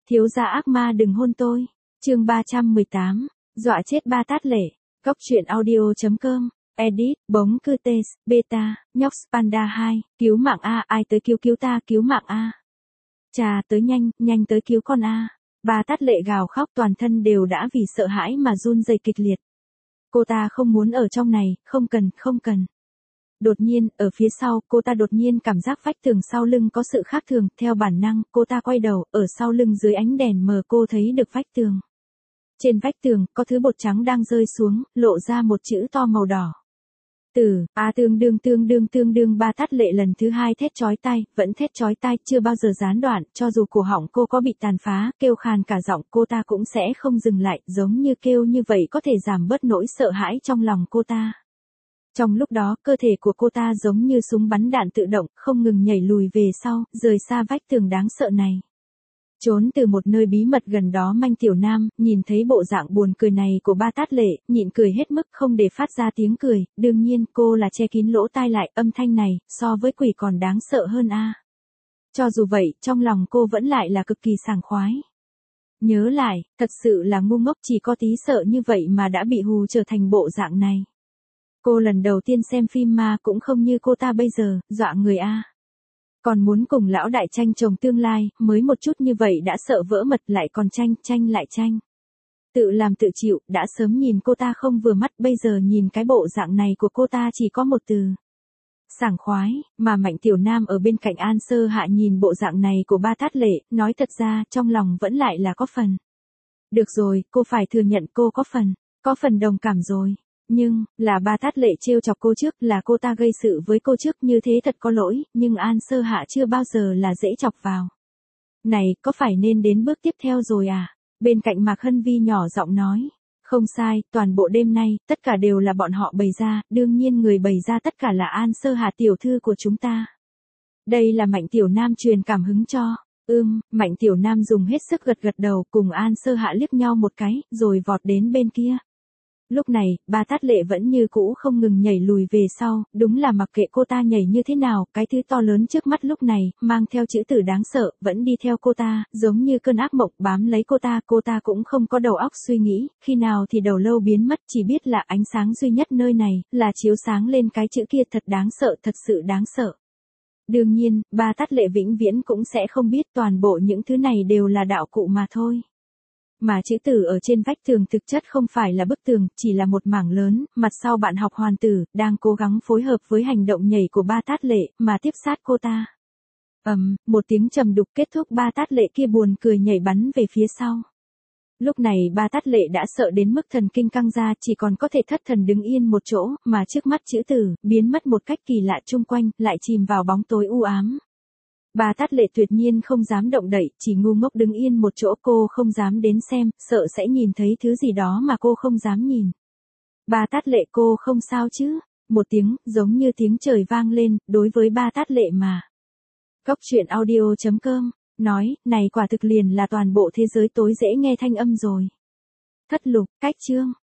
Thiếu gia ác ma đừng hôn tôi. Chương 318. Dọa chết Ba Tát Lệ. Cốc truyện audio.com. Edit, bóng cư tê, beta, nhóc Panda 2, cứu mạng A, ai tới cứu ta, cứu mạng A. Chà, tới nhanh, nhanh tới cứu con A. Ba Tát Lệ gào khóc, toàn thân đều đã vì sợ hãi mà run rẩy kịch liệt. Cô ta không muốn ở trong này, không cần. Đột nhiên, ở phía sau, cô ta đột nhiên cảm giác vách tường sau lưng có sự khác thường, theo bản năng, cô ta quay đầu, ở sau lưng dưới ánh đèn mờ cô thấy được vách tường. Trên vách tường, có thứ bột trắng đang rơi xuống, lộ ra một chữ to màu đỏ. Tương đương. Ba Tát Lệ lần thứ hai thét chói tai, vẫn thét chói tai, chưa bao giờ gián đoạn, cho dù cổ họng cô có bị tàn phá, kêu khàn cả giọng cô ta cũng sẽ không dừng lại, giống như kêu như vậy có thể giảm bớt nỗi sợ hãi trong lòng cô ta. Trong lúc đó, cơ thể của cô ta giống như súng bắn đạn tự động, không ngừng nhảy lùi về sau, rời xa vách tường đáng sợ này. Trốn từ một nơi bí mật gần đó Manh Tiểu Nam, nhìn thấy bộ dạng buồn cười này của Ba Tát Lệ, nhịn cười hết mức không để phát ra tiếng cười, đương nhiên cô là che kín lỗ tai lại, âm thanh này, so với quỷ còn đáng sợ hơn a. Cho dù vậy, trong lòng cô vẫn lại là cực kỳ sảng khoái. Nhớ lại, thật sự là ngu ngốc, chỉ có tí sợ như vậy mà đã bị hù trở thành bộ dạng này. Cô lần đầu tiên xem phim ma cũng không như cô ta bây giờ, dọa người a. Còn muốn cùng lão đại tranh chồng tương lai, mới một chút như vậy đã sợ vỡ mật lại còn tranh. Tự làm tự chịu, đã sớm nhìn cô ta không vừa mắt, bây giờ nhìn cái bộ dạng này của cô ta chỉ có một từ. Sảng khoái, mà Mạnh Tiểu Nam ở bên cạnh An Sơ Hạ nhìn bộ dạng này của Ba Tát Lệ, nói thật ra, trong lòng vẫn lại là có phần. Được rồi, cô phải thừa nhận cô có phần đồng cảm rồi. Nhưng, là Ba Tát Lệ trêu chọc cô trước, là cô ta gây sự với cô trước, như thế thật có lỗi, nhưng An Sơ Hạ chưa bao giờ là dễ chọc vào. Này, có phải nên đến bước tiếp theo rồi à? Bên cạnh Mạc Hân Vi nhỏ giọng nói. Không sai, toàn bộ đêm nay, tất cả đều là bọn họ bày ra, đương nhiên người bày ra tất cả là An Sơ Hạ tiểu thư của chúng ta. Đây là Mạnh Tiểu Nam truyền cảm hứng cho. Mạnh Tiểu Nam dùng hết sức gật đầu, cùng An Sơ Hạ liếc nhau một cái, rồi vọt đến bên kia. Lúc này, Ba Tát Lệ vẫn như cũ không ngừng nhảy lùi về sau, đúng là mặc kệ cô ta nhảy như thế nào, cái thứ to lớn trước mắt lúc này, mang theo chữ tử đáng sợ, vẫn đi theo cô ta, giống như cơn ác mộng bám lấy cô ta cũng không có đầu óc suy nghĩ, khi nào thì đầu lâu biến mất, chỉ biết là ánh sáng duy nhất nơi này, là chiếu sáng lên cái chữ kia thật đáng sợ, thật sự đáng sợ. Đương nhiên, Ba Tát Lệ vĩnh viễn cũng sẽ không biết toàn bộ những thứ này đều là đạo cụ mà thôi. Mà chữ tử ở trên vách tường thực chất không phải là bức tường, chỉ là một mảng lớn, mặt sau bạn học Hoàn Tử, đang cố gắng phối hợp với hành động nhảy của Ba Tát Lệ, mà tiếp sát cô ta. Một tiếng trầm đục kết thúc, Ba Tát Lệ kia buồn cười nhảy bắn về phía sau. Lúc này Ba Tát Lệ đã sợ đến mức thần kinh căng ra, chỉ còn có thể thất thần đứng yên một chỗ, mà trước mắt chữ tử, biến mất một cách kỳ lạ chung quanh, lại chìm vào bóng tối u ám. Ba Tát Lệ tuyệt nhiên không dám động đậy, chỉ ngu ngốc đứng yên một chỗ, cô không dám đến xem, sợ sẽ nhìn thấy thứ gì đó mà cô không dám nhìn. Ba Tát Lệ, cô không sao chứ? Một tiếng, giống như tiếng trời vang lên, đối với Ba Tát Lệ mà. Cốc truyện audio.com, nói, này quả thực liền là toàn bộ thế giới tối dễ nghe thanh âm rồi. Thất lục, cách chương.